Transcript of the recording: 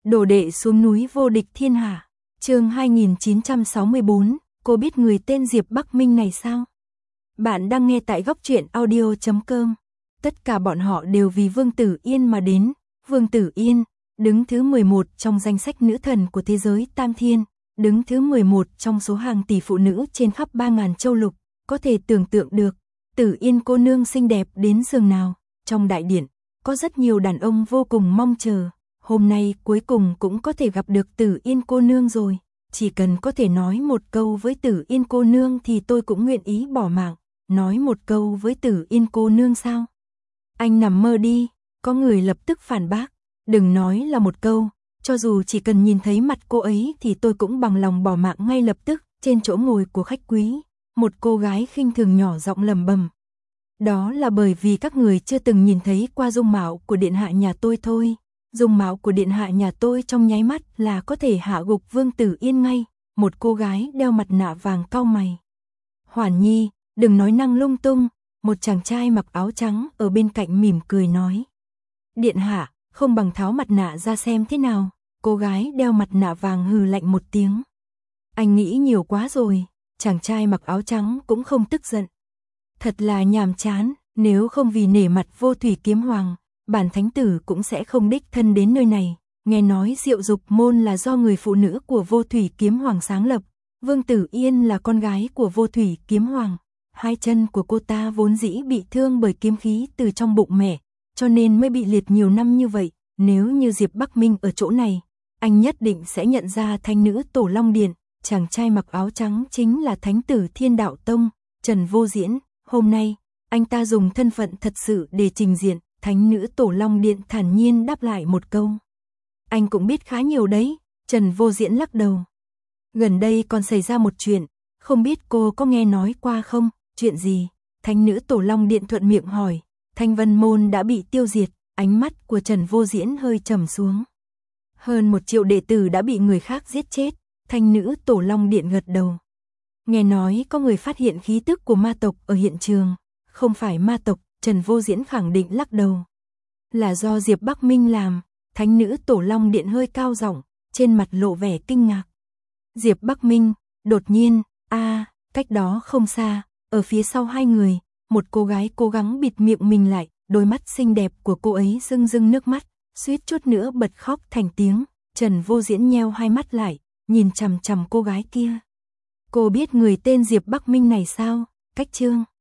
Đồ đệ xuống núi vô địch thiên hạ. Chương 2964, cô biết người tên Diệp Bắc Minh này sao? Bạn đang nghe tại góc truyện audio.com. Tất cả bọn họ đều vì Vương Tử Yên mà đến. Vương Tử Yên, đứng thứ 11 trong danh sách nữ thần của thế giới Tam Thiên, đứng thứ 11 trong số hàng tỷ phụ nữ trên khắp 3.000 châu lục, có thể tưởng tượng được, Tử Yên cô nương xinh đẹp đến giường nào. Trong đại điện, có rất nhiều đàn ông vô cùng mong chờ, hôm nay cuối cùng cũng có thể gặp được Tử Yên cô nương rồi, chỉ cần có thể nói một câu với Tử Yên cô nương thì tôi cũng nguyện ý bỏ mạng. Nói một câu với Tử Yên cô nương sao? Anh nằm mơ đi, có người lập tức phản bác, đừng nói là một câu, cho dù chỉ cần nhìn thấy mặt cô ấy thì tôi cũng bằng lòng bỏ mạng ngay lập tức. Trên chỗ ngồi của khách quý, một cô gái khinh thường nhỏ giọng lẩm bẩm. Đó là bởi vì các người chưa từng nhìn thấy qua dung mạo của điện hạ nhà tôi thôi. Dung mạo của điện hạ nhà tôi trong nháy mắt là có thể hạ gục Vương Tử Yên ngay. Một cô gái đeo mặt nạ vàng cau mày. Hoàn Nhi, đừng nói năng lung tung. Một chàng trai mặc áo trắng ở bên cạnh mỉm cười nói. Điện hạ, không bằng tháo mặt nạ ra xem thế nào. Cô gái đeo mặt nạ vàng hừ lạnh một tiếng. Anh nghĩ nhiều quá rồi. Chàng trai mặc áo trắng cũng không tức giận. Thật là nhàm chán, nếu không vì nể mặt Vô Thủy Kiếm Hoàng, bản thánh tử cũng sẽ không đích thân đến nơi này. Nghe nói Diệu Dục môn là do người phụ nữ của Vô Thủy Kiếm Hoàng sáng lập, Vương Tử Yên là con gái của Vô Thủy Kiếm Hoàng. Hai chân của cô ta vốn dĩ bị thương bởi kiếm khí từ trong bụng mẹ, cho nên mới bị liệt nhiều năm như vậy. Nếu như Diệp Bắc Minh ở chỗ này, anh nhất định sẽ nhận ra thánh nữ Tổ Long Điện. Chàng trai mặc áo trắng chính là thánh tử Thiên Đạo Tông, Trần Vô Diễn. Hôm nay, anh ta dùng thân phận thật sự để trình diện. Thánh nữ Tổ Long Điện thản nhiên đáp lại một câu. Anh cũng biết khá nhiều đấy. Trần Vô Diễn lắc đầu. Gần đây còn xảy ra một chuyện, không biết cô có nghe nói qua không? Chuyện gì? Thánh nữ Tổ Long Điện thuận miệng hỏi. Thanh Vân môn đã bị tiêu diệt. Ánh mắt của Trần Vô Diễn hơi trầm xuống. Hơn 1 triệu đệ tử đã bị người khác giết chết. Thanh nữ Tổ Long Điện gật đầu. Nghe nói có người phát hiện khí tức của ma tộc ở hiện trường. Không phải ma tộc, Trần Vô Diễn khẳng định lắc đầu. Là do Diệp Bắc Minh làm. Thánh nữ Tổ Long Điện hơi cao giọng, trên mặt lộ vẻ kinh ngạc. Diệp Bắc Minh, đột nhiên, cách đó không xa, ở phía sau hai người, một cô gái cố gắng bịt miệng mình lại, đôi mắt xinh đẹp của cô ấy rưng rưng nước mắt, suýt chút nữa bật khóc thành tiếng. Trần Vô Diễn nheo hai mắt lại, nhìn chằm chằm cô gái kia. Cô biết người tên Diệp Bắc Minh này sao? Cách chương